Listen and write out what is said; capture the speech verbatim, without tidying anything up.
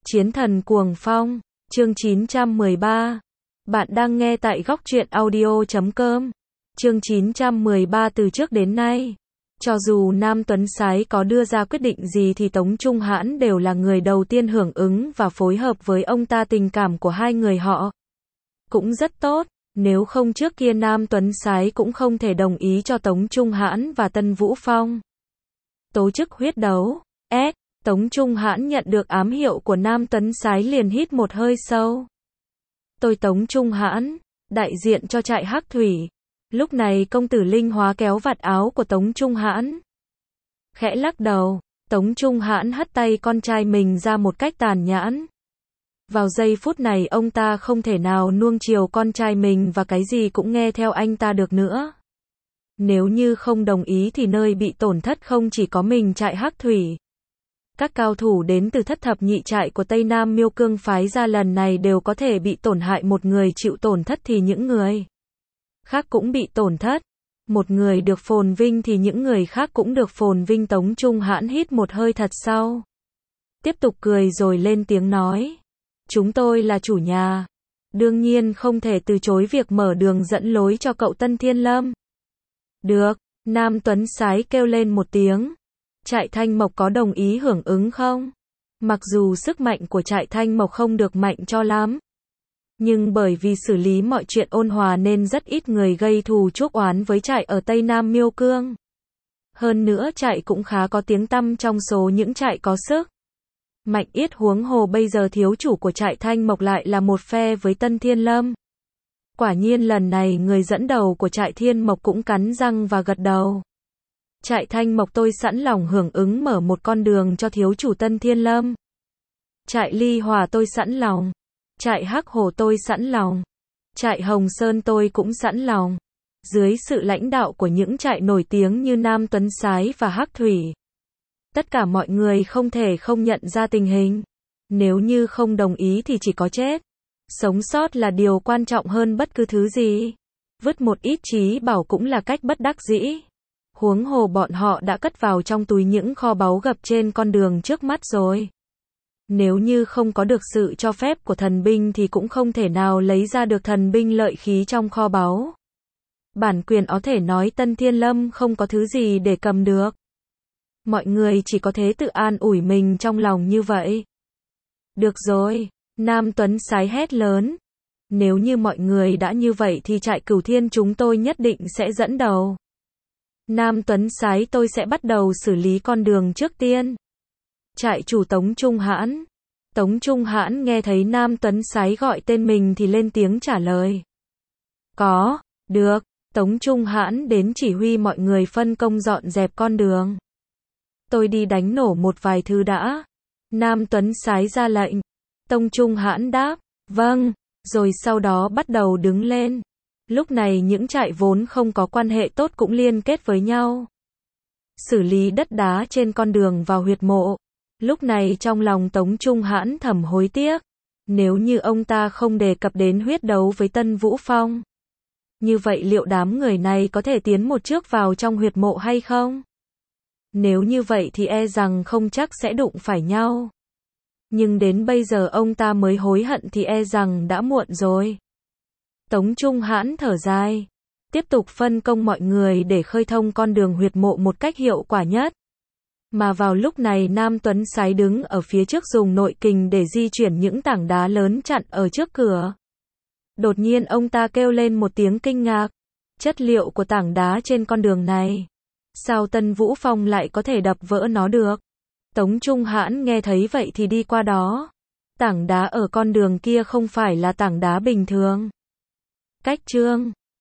Chiến thần cuồng phong, chương chín trăm mười ba. Bạn đang nghe tại góc truyện audio chấm com. Chương chín trăm mười ba. Từ trước đến nay, cho dù Nam Tuấn Sái có đưa ra quyết định gì thì Tống Trung Hãn đều là người đầu tiên hưởng ứng và phối hợp với ông ta. Tình cảm của hai người họ cũng rất tốt, nếu không trước kia Nam Tuấn Sái cũng không thể đồng ý cho Tống Trung Hãn và Tân Vũ Phong tổ chức huyết đấu. S. Tống Trung Hãn nhận được ám hiệu của Nam Tuấn Sái liền hít một hơi sâu. Tôi Tống Trung Hãn, đại diện cho trại Hắc Thủy. Lúc này công tử Linh Hóa kéo vạt áo của Tống Trung Hãn, khẽ lắc đầu. Tống Trung Hãn hất tay con trai mình ra một cách tàn nhẫn. Vào giây phút này ông ta không thể nào nuông chiều con trai mình và cái gì cũng nghe theo anh ta được nữa. Nếu như không đồng ý thì nơi bị tổn thất không chỉ có mình trại Hắc Thủy. Các cao thủ đến từ thất thập nhị trại của Tây Nam Miêu Cương phái ra lần này đều có thể bị tổn hại. Một người chịu tổn thất thì những người khác cũng bị tổn thất. Một người được phồn vinh thì những người khác cũng được phồn vinh. Tống Trung Hãn hít một hơi thật sâu, tiếp tục cười rồi lên tiếng nói. Chúng tôi là chủ nhà, đương nhiên không thể từ chối việc mở đường dẫn lối cho cậu Tân Thiên Lâm. Được, Nam Tuấn Sái kêu lên một tiếng. Trại Thanh Mộc có đồng ý hưởng ứng không? Mặc dù sức mạnh của trại Thanh Mộc không được mạnh cho lắm, nhưng bởi vì xử lý mọi chuyện ôn hòa nên rất ít người gây thù chuốc oán với trại ở Tây Nam Miêu Cương. Hơn nữa trại cũng khá có tiếng tăm trong số những trại có sức mạnh yết, huống hồ bây giờ thiếu chủ của trại Thanh Mộc lại là một phe với Tân Thiên Lâm. Quả nhiên lần này người dẫn đầu của trại Thiên Mộc cũng cắn răng và gật đầu. Trại Thanh Mộc tôi sẵn lòng hưởng ứng mở một con đường cho thiếu chủ Tân Thiên Lâm. Trại Ly Hòa tôi sẵn lòng. Trại Hắc Hồ tôi sẵn lòng. Trại Hồng Sơn tôi cũng sẵn lòng. Dưới sự lãnh đạo của những trại nổi tiếng như Nam Tuấn Sái và Hắc Thủy, tất cả mọi người không thể không nhận ra tình hình. Nếu như không đồng ý thì chỉ có chết. Sống sót là điều quan trọng hơn bất cứ thứ gì. Vứt một ít trí bảo cũng là cách bất đắc dĩ. Huống hồ bọn họ đã cất vào trong túi những kho báu gập trên con đường trước mắt rồi. Nếu như không có được sự cho phép của thần binh thì cũng không thể nào lấy ra được thần binh lợi khí trong kho báu. Bản quyền có thể nói Tân Thiên Lâm không có thứ gì để cầm được. Mọi người chỉ có thế tự an ủi mình trong lòng như vậy. Được rồi, Nam Tuấn Sái hét lớn. Nếu như mọi người đã như vậy thì trại Cửu Thiên chúng tôi nhất định sẽ dẫn đầu. Nam Tuấn Sái tôi sẽ bắt đầu xử lý con đường trước tiên. Trại chủ Tống Trung Hãn. Tống Trung Hãn nghe thấy Nam Tuấn Sái gọi tên mình thì lên tiếng trả lời. Có, được. Tống Trung Hãn đến chỉ huy mọi người phân công dọn dẹp con đường. Tôi đi đánh nổ một vài thứ đã. Nam Tuấn Sái ra lệnh. Tống Trung Hãn đáp, vâng, rồi sau đó bắt đầu đứng lên. Lúc này những trại vốn không có quan hệ tốt cũng liên kết với nhau. Xử lý đất đá trên con đường vào huyệt mộ. Lúc này trong lòng Tống Trung Hãn thầm hối tiếc. Nếu như ông ta không đề cập đến huyết đấu với Tân Vũ Phong, như vậy liệu đám người này có thể tiến một bước vào trong huyệt mộ hay không? Nếu như vậy thì e rằng không chắc sẽ đụng phải nhau. Nhưng đến bây giờ ông ta mới hối hận thì e rằng đã muộn rồi. Tống Trung Hãn thở dài, tiếp tục phân công mọi người để khơi thông con đường huyệt mộ một cách hiệu quả nhất. Mà vào lúc này Nam Tuấn Sái đứng ở phía trước dùng nội kình để di chuyển những tảng đá lớn chặn ở trước cửa. Đột nhiên ông ta kêu lên một tiếng kinh ngạc. Chất liệu của tảng đá trên con đường này, sao Tân Vũ Phong lại có thể đập vỡ nó được? Tống Trung Hãn nghe thấy vậy thì đi qua đó. Tảng đá ở con đường kia không phải là tảng đá bình thường. Cách chương